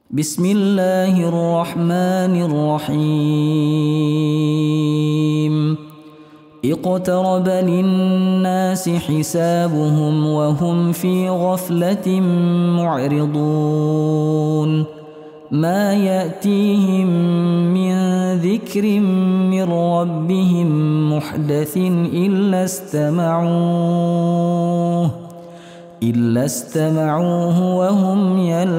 بسم الله الرحمن الرحيم اقترب للناس حسابهم وهم في غفلة معرضون ما يأتيهم من ذكر من ربهم محدث إلا استمعوه وهم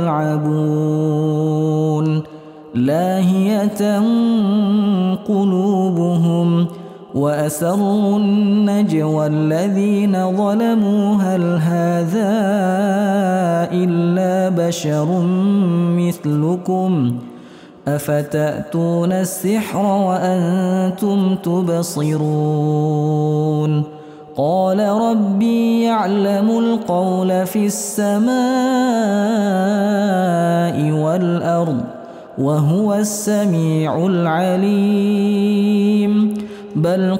يلعبون لاهية قلوبهم وأسروا النجوى الذين ظلموا هل هذا إلا بشر مثلكم أفتأتون السحر وأنتم تبصرون قال ربي يعلم القول في السماء والأرض وهو السميع العليم بل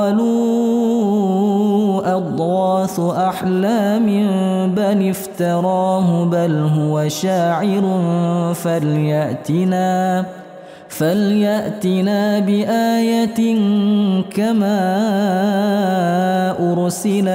قالوا أضغاث أحلام بل افتراه بل هو شاعر فليأتنا بآية كما أرسل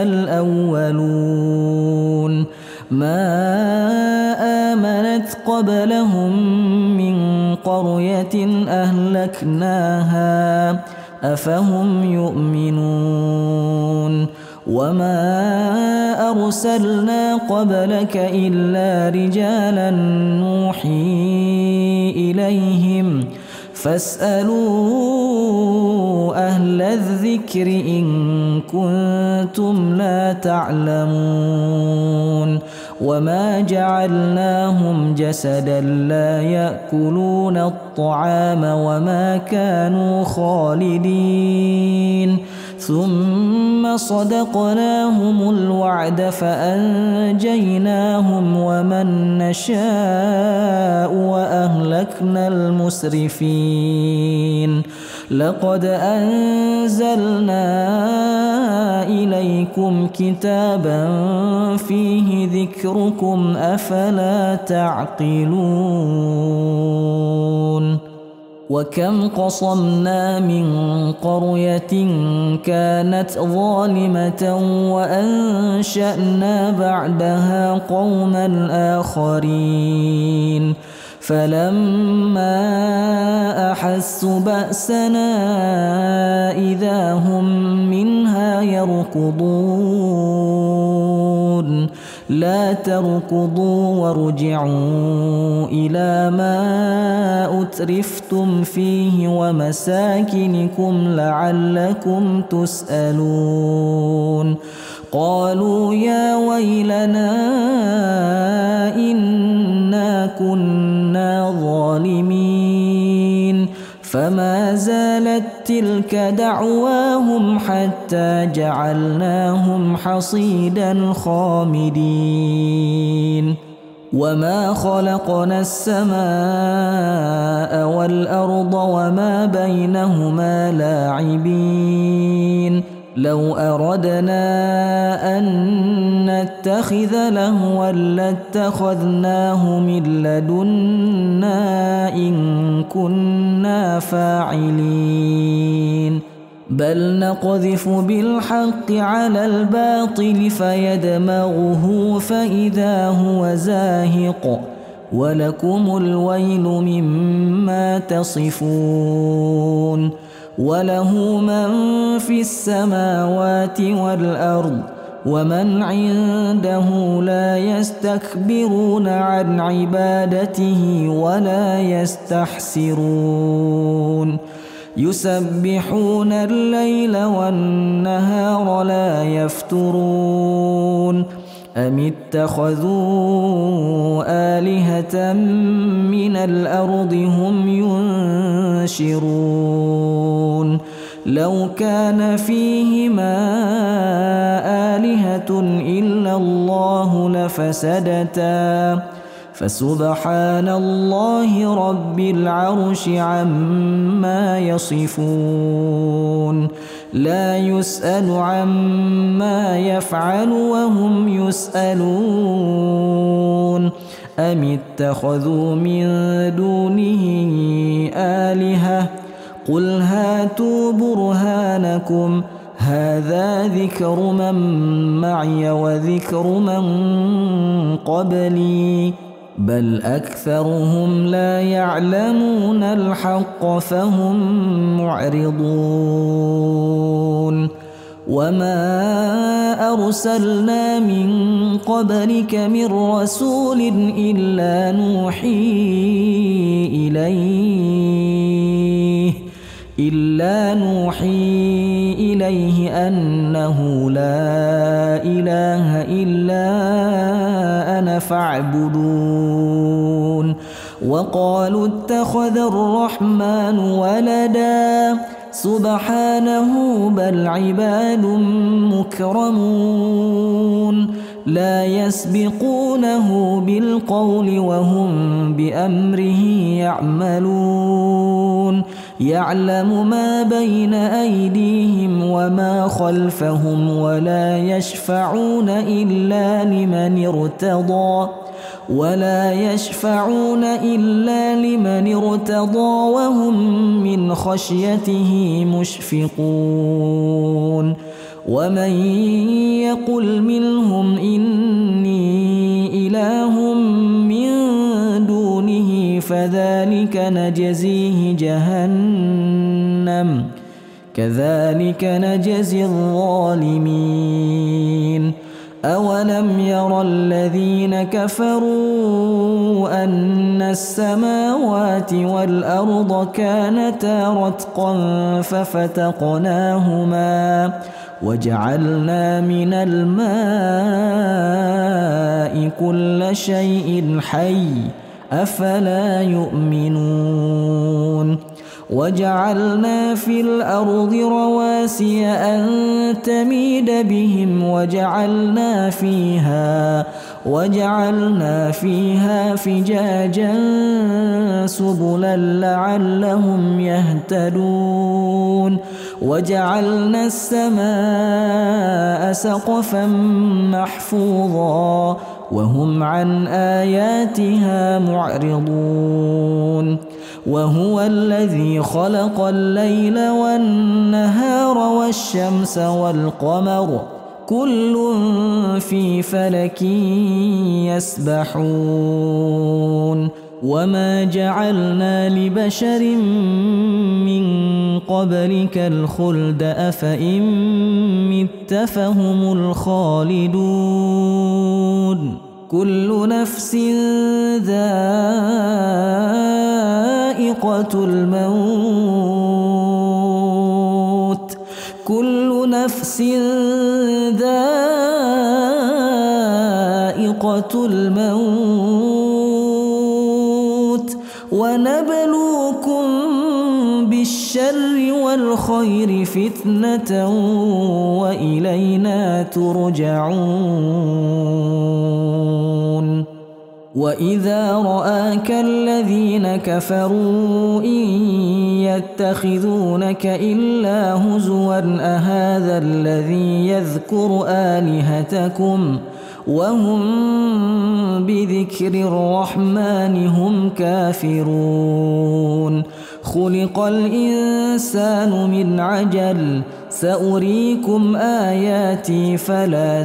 الأولون ما آمنت قبلهم من قرية أهلكناها أفهم يؤمنون وما أرسلنا قبلك إلا رجالا نوحي إليهم فاسألوا أهل الذكر إن كنتم لا تعلمون وما جعلناهم جسدا لا يأكلون الطعام وما كانوا خالدين ثم صدقناهم الوعد فأنجيناهم ومن نشاء وأهلكنا المسرفين لقد أنزلنا إليكم كتابا فيه ذكركم أفلا تعقلون وكم قصمنا من قرية كانت ظالمة وأنشأنا بعدها قوما آخرين فلما أحسوا بأسنا إذا هم منها يركضون لا تركضوا وارجعوا إلى ما أترفتم فيه ومساكنكم لعلكم تسألون قالوا يا ويلنا إنا كنا ظالمين فما زالت تلك دعواهم حتى جعلناهم حصيدا خامدين وما خلقنا السماء والأرض وما بينهما لاعبين لو أردنا أن نتخذ لهوا لاتخذناه من لدنا إن كنا فاعلين بل نقذف بالحق على الباطل فيدمغه فإذا هو زاهق ولكم الويل مما تصفون وله من في السماوات والأرض ومن عنده لا يستكبرون عن عبادته ولا يستحسرون يسبحون الليل والنهار لا يفترون أم اتخذوا آلهة من الأرض هم ينشرون لو كان فيهما آلهة إلا الله لفسدتا فسبحان الله رب العرش عما يصفون لا يسأل عما يفعل وهم يسألون أم اتخذوا من دونه آلهة قل هاتوا برهانكم هذا ذكر من معي وذكر من قبلي بل أكثرهم لا يعلمون الحق فهم معرضون وما أرسلنا من قبلك من رسول إلا نوحي إليه أنه لا إله إلا أنا فاعبدون وقالوا اتخذ الرحمن ولدا سبحانه بل عباد مكرمون لا يسبقونه بالقول وهم بأمره يعملون يعلم ما بين أيديهم وما خلفهم ولا يشفعون إلا لمن ارتضى وهم من خشيته مشفقون ومن يقل منهم إني إله من دونه فذلك نجزيه جهنم كذلك نجزي الظالمين أولم ير الذين كفروا أن السماوات والأرض كانتا رتقا ففتقناهما وجعلنا من الماء كل شيء حي أفلا يؤمنون وجعلنا في الأرض رواسي أن تميد بهم وجعلنا فيها فجاجا سبلا لعلهم يهتدون وجعلنا السماء سقفا محفوظا وهم عن آياتها معرضون وهو الذي خلق الليل والنهار والشمس والقمر كل في فلك يسبحون وما جعلنا لبشر من قبلك الخلد أفإن مت فهم الخالدون كل نفس ذائقة الموت ونبلوكم بالشر والخير فتنة وإلينا ترجعون وإذا رآك الذين كفروا إن يتخذونك إلا هزوا أهذا الذي يذكر آلهتكم وهم بذكر الرحمن هم كافرون خلق الإنسان من عجل سأريكم آياتي فلا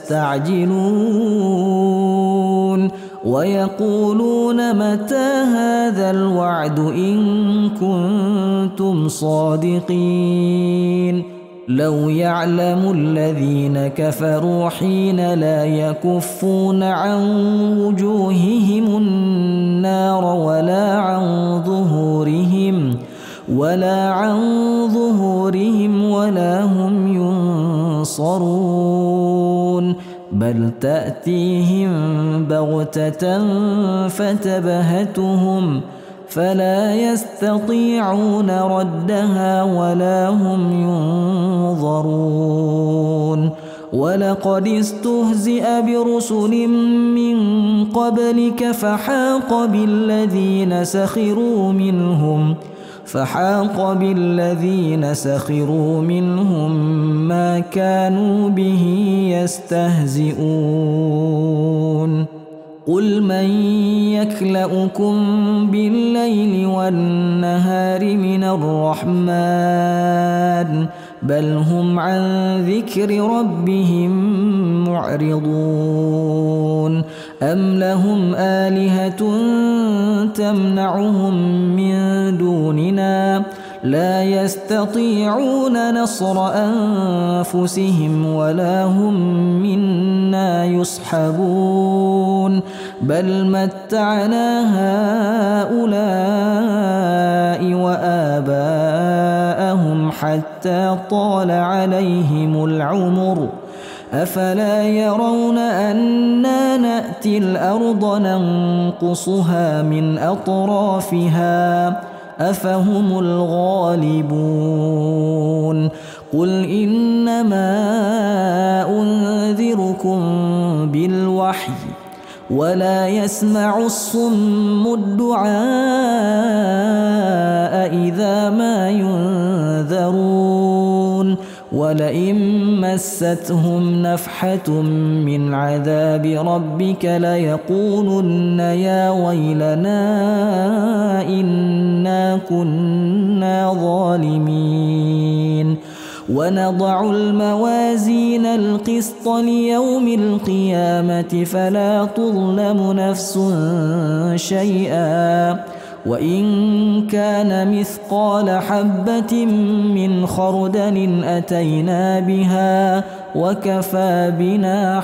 تستعجلون ويقولون متى هذا الوعد إن كنتم صادقين لو يعلم الذين كفروا حين لا يكفون عن وجوههم النار ولا عن ظهورهم ولا هم ينصرون بل تأتيهم بغتة فتبهتهم فلا يستطيعون ردها ولا هم ينظرون ولقد استهزئ برسل من قبلك فحاق بالذين سخروا منهم ما كانوا به يستهزئون قل من يكلؤكم بالليل والنهار من الرحمن بل هم عن ذكر ربهم معرضون أم لهم آلهة تمنعهم من دوننا لا يستطيعون نصر أنفسهم ولا هم منا يصحبون بل متعنا هؤلاء وآباءهم حتى طال عليهم العمر أفلا يرون أنا نأتي الأرض ننقصها من أطرافها أفهم الغالبون قل إنما أنذركم بالوحي ولا يسمع الصم الدعاء إذا ما ينذرون ولئن مستهم نفحة من عذاب ربك ليقولن يا ويلنا إنا كنا ظالمين ونضع الموازين القسط ليوم القيامة فلا تظلم نفس شيئا وإن كان مثقال حبة من خردل أتينا بها وكفى بنا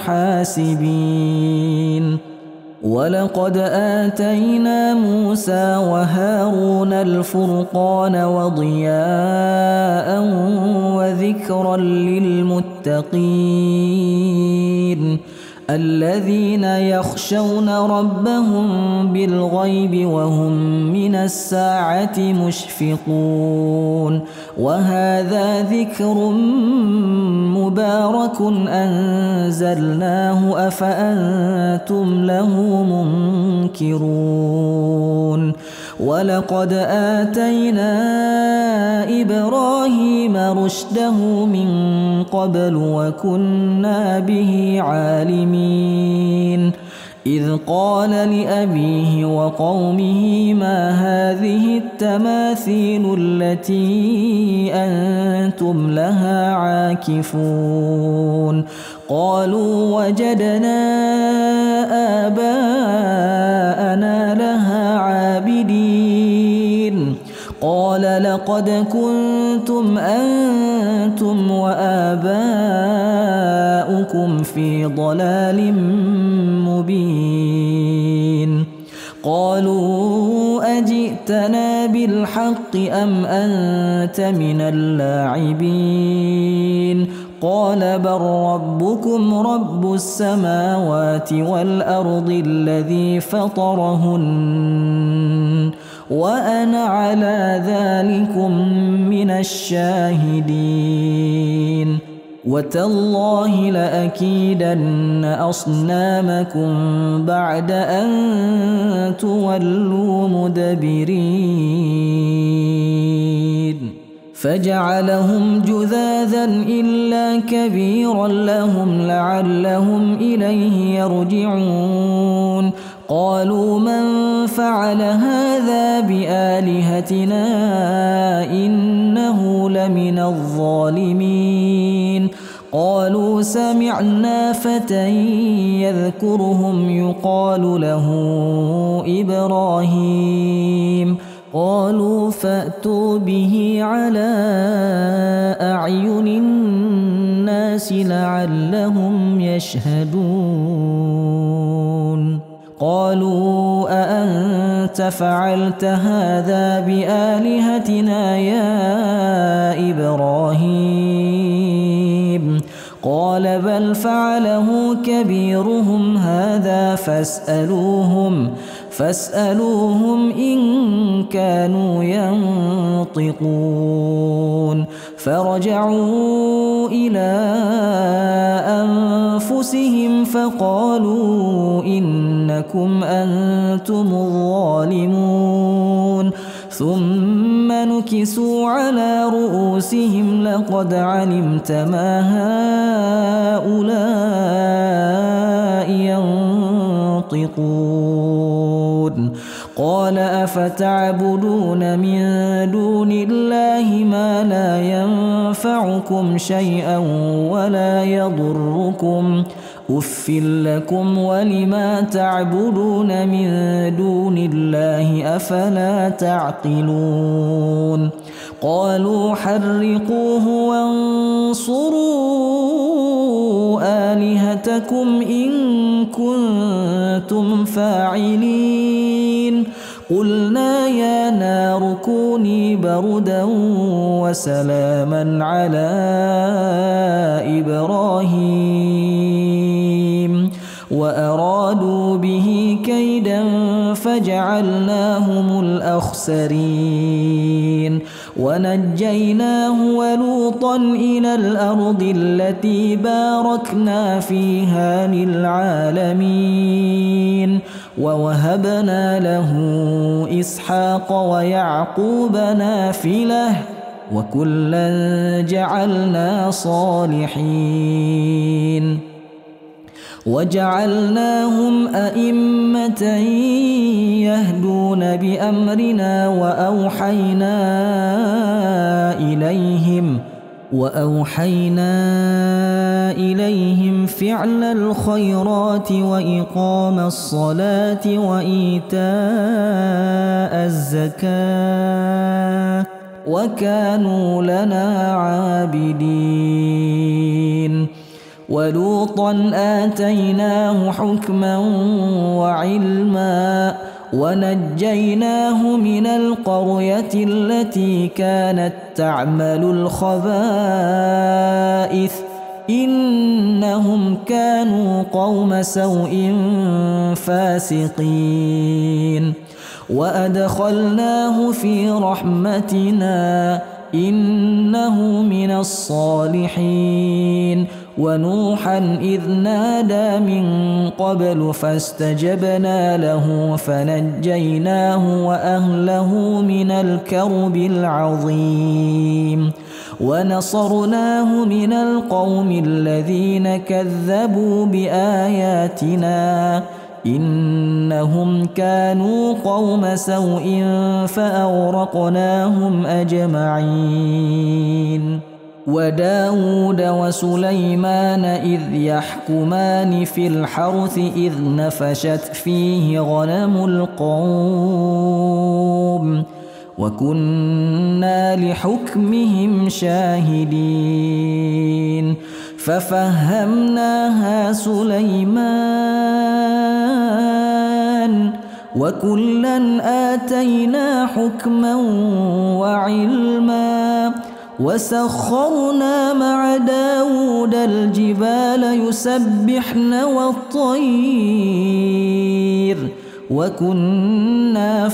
حاسبين ولقد آتينا موسى وهارون الفرقان وضياء وذكرا للمتقين الذين يخشون ربهم بالغيب وهم من الساعة مشفقون وهذا ذكر مبارك أنزلناه أفأنتم له منكرون ولقد آتينا إبراهيم رشده من قبل وكنا به عالمين إذ قال لأبيه وقومه ما هذه التماثيل التي أنتم لها عاكفون قالوا وجدنا آباءنا لها عابدين قال لقد كنتم أنتم وآباؤكم في ضلال مبين قالوا أجئتنا بالحق أم أنت من اللاعبين قال بل ربكم رب السماوات والأرض الذي فطرهن وأنا على ذلكم من الشاهدين وتالله لأكيدن أصنامكم بعد أن تولوا مدبرين فجعلهم جذاذا إلا كبيرا لهم لعلهم إليه يرجعون قالوا من فعل هذا بآلهتنا إنه لمن الظالمين قالوا سمعنا فتى يذكرهم يقال له إبراهيم قالوا فأتوا به على أعين الناس لعلهم يشهدون قالوا أأنت فعلت هذا بآلهتنا يا إبراهيم قال بل فعله كبيرهم هذا فاسألوهم إن كانوا ينطقون فرجعوا إلى أنفسهم فقالوا إنكم أنتم الظالمون ثم نكسوا على رؤوسهم لقد علمت ما هؤلاء ينطقون قال أفتعبدون من دون الله ما لا ينفعكم شيئا ولا يضركم أف لكم ولما تعبدون من دون الله أفلا تعقلون قالوا حرقوه وانصروا آلهتكم إن كنتم فاعلين قلنا يا نار كوني بردا وسلاما على إبراهيم وأرادوا به كيدا فجعلناهم الأخسرين ونجيناه ولوطا إلى الأرض التي باركنا فيها للعالمين ووهبنا له إسحاق ويعقوب نافلة وكلا جعلنا صالحين وجعلناهم أئمة يهدون بأمرنا وأوحينا إليهم فعل الخيرات وإقام الصلاة وإيتاء الزكاة وكانوا لنا عابدين ولوطا آتيناه حكما وعلما ونجيناه من القرية التي كانت تعمل الخبائث إنهم كانوا قوم سوء فاسقين وأدخلناه في رحمتنا إنه من الصالحين ونوحا إذ نادى من قبل فاستجبنا له فنجيناه وأهله من الكرب العظيم ونصرناه من القوم الذين كذبوا بآياتنا إنهم كانوا قوم سوء فأغرقناهم أجمعين وداود وسليمان إذ يحكمان في الحرث إذ نفشت فيه غنم القوم وكنا لحكمهم شاهدين ففهمناها سليمان وكلا آتينا حكما وعلما وسخرنا مع داود الجبال يسبحن والطير وكنا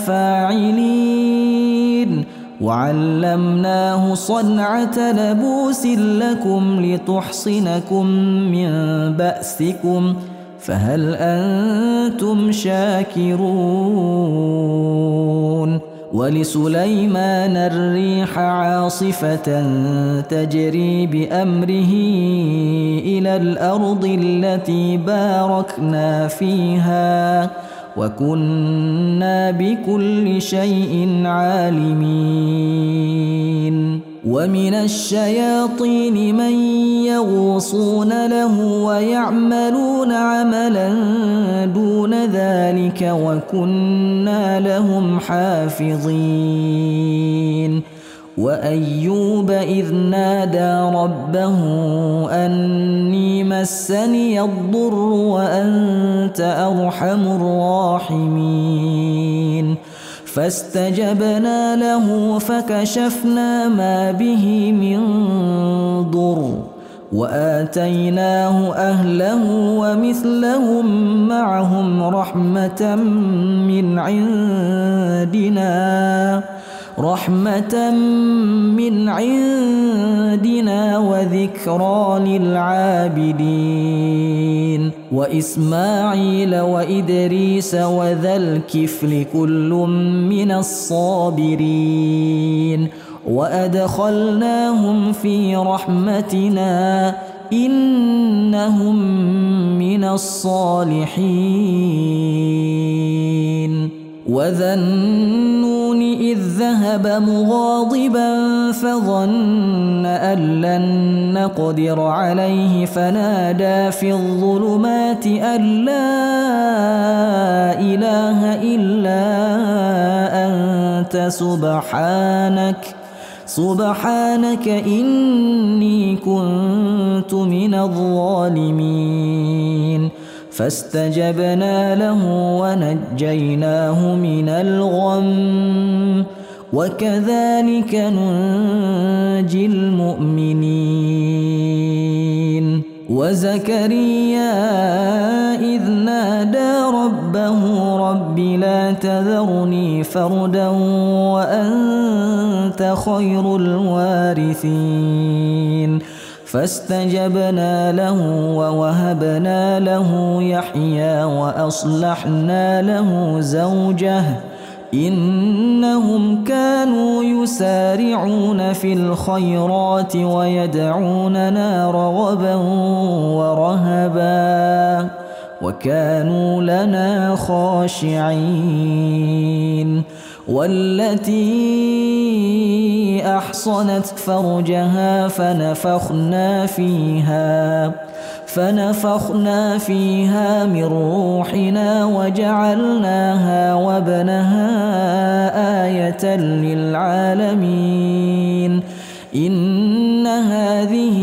فاعلين وعلمناه صنعة لبوس لكم لتحصنكم من بأسكم فهل أنتم شاكرون ولسليمان الريح عاصفة تجري بأمره إلى الأرض التي باركنا فيها وكنا بكل شيء عالمين ومن الشياطين من يغوصون له ويعملون عملا دون ذلك وكنا لهم حافظين وأيوب إذ نادى ربه أني مسني الضر وأنت أرحم الراحمين فاستجبنا له فكشفنا ما به من ضر وآتيناه أهله ومثلهم معهم رحمة من عندنا وذكرى للعابدين وإسماعيل وإدريس وذا الكفل كل من الصابرين وأدخلناهم في رحمتنا إنهم من الصالحين. وذا النون إذ ذهب مغاضبا فظن أن لن نقدر عليه فنادى في الظلمات أن لا إله إلا أنت سبحانك إني كنت من الظالمين. فاستجبنا له ونجيناه من الغم وكذلك ننجي المؤمنين. وزكريا إذ نادى ربه رب لا تذرني فردا وأنت خير الوارثين. فاستجبنا له ووهبنا له يحيى وأصلحنا له زوجه إنهم كانوا يسارعون في الخيرات ويدعوننا رغبا ورهبا وكانوا لنا خاشعين. والتي أحصنت فرجها فنفخنا فيها من روحنا وجعلناها وابنها آية للعالمين. إن هذه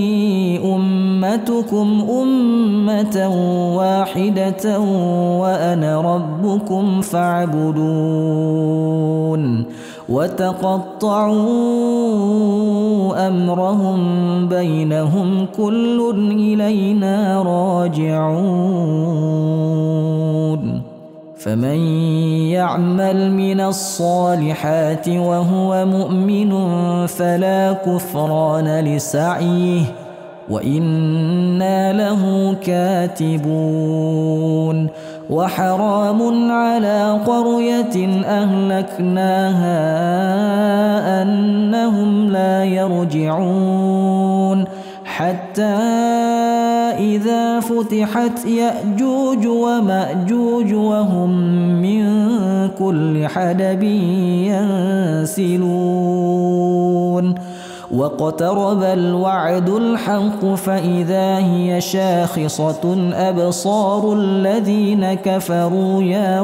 أمتكم أمة واحدة وأنا ربكم فاعبدون. وتقطعوا أمرهم بينهم كل إلينا راجعون. فمن يعمل من الصالحات وهو مؤمن فلا كفران لسعيه وإنا له كاتبون. وحرام على قرية أهلكناها أنهم لا يرجعون حتى إذا فتحت يأجوج ومأجوج وهم من كل حدب ينسلون. واقترب الوعد الحق فإذا هي شاخصة أبصار الذين كفروا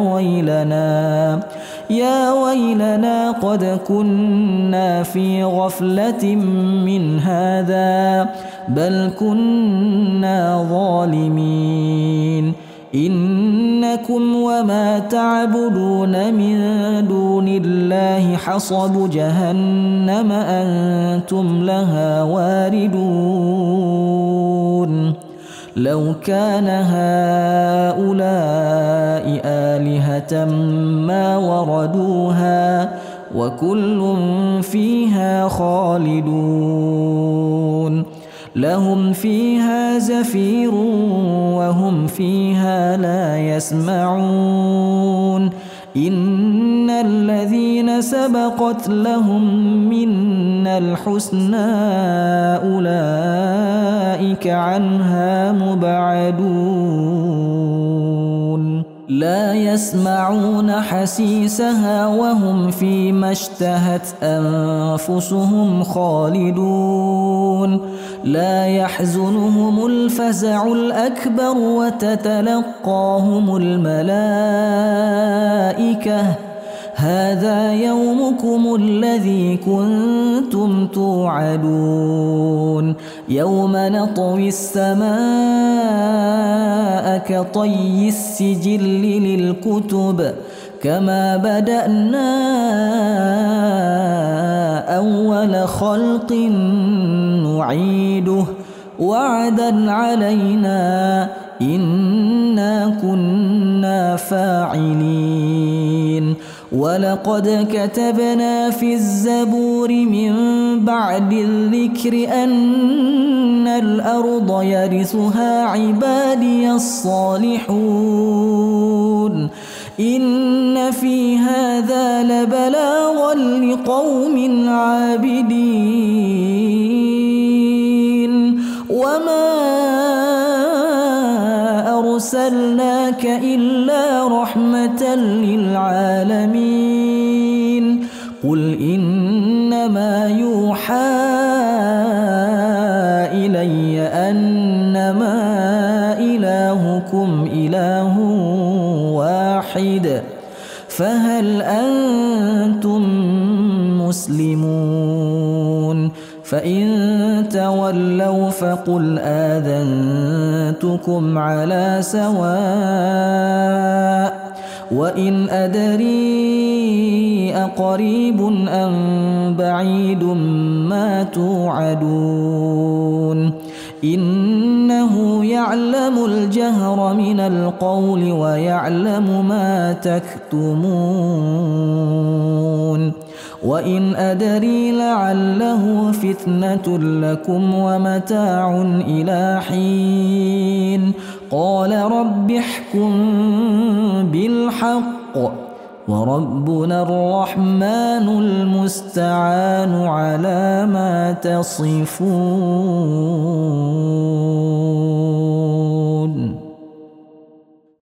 يا ويلنا قد كنا في غفلة من هذا بل كنا ظالمين. إنكم وما تعبدون من دون الله حصب جهنم أنتم لها واردون. لو كان هؤلاء آلهة ما وردوها وكل فيها خالدون. لهم فيها زفير وهم فيها لا يسمعون. إن الذين سبقت لهم منا الحسنى أولئك عنها مبعدون. لا يسمعون حسيسها وهم فيما اشتهت أنفسهم خالدون. لا يحزنهم الفزع الأكبر وتتلقاهم الملائكة هذا يومكم الذي كنتم توعدون. يوم نطوي السماء كطي السجل للكتب كما بدأنا أول خلق نعيده وعدا علينا إنا كنا فاعلين. ولقد كتبنا في الزبور من بعد الذكر أن الأرض يرثها عبادي الصالحون. إن في هذا لبلاغا لقوم عابدين. وما أرسلناك إلا رحمة للعالمين قل إنما يوحى إلي أنما إلهكم إله واحد فهل أنتم مسلمون فإن تولوا فقل آذنتكم على سواء وإن أدري أقريب أم بعيد ما توعدون إنه يعلم الجهر من القول ويعلم ما تكتمون وإن أدري لعله فتنة لكم ومتاع إلى حين قال رب احكم بالحق وربنا الرحمن المستعان على ما تصفون.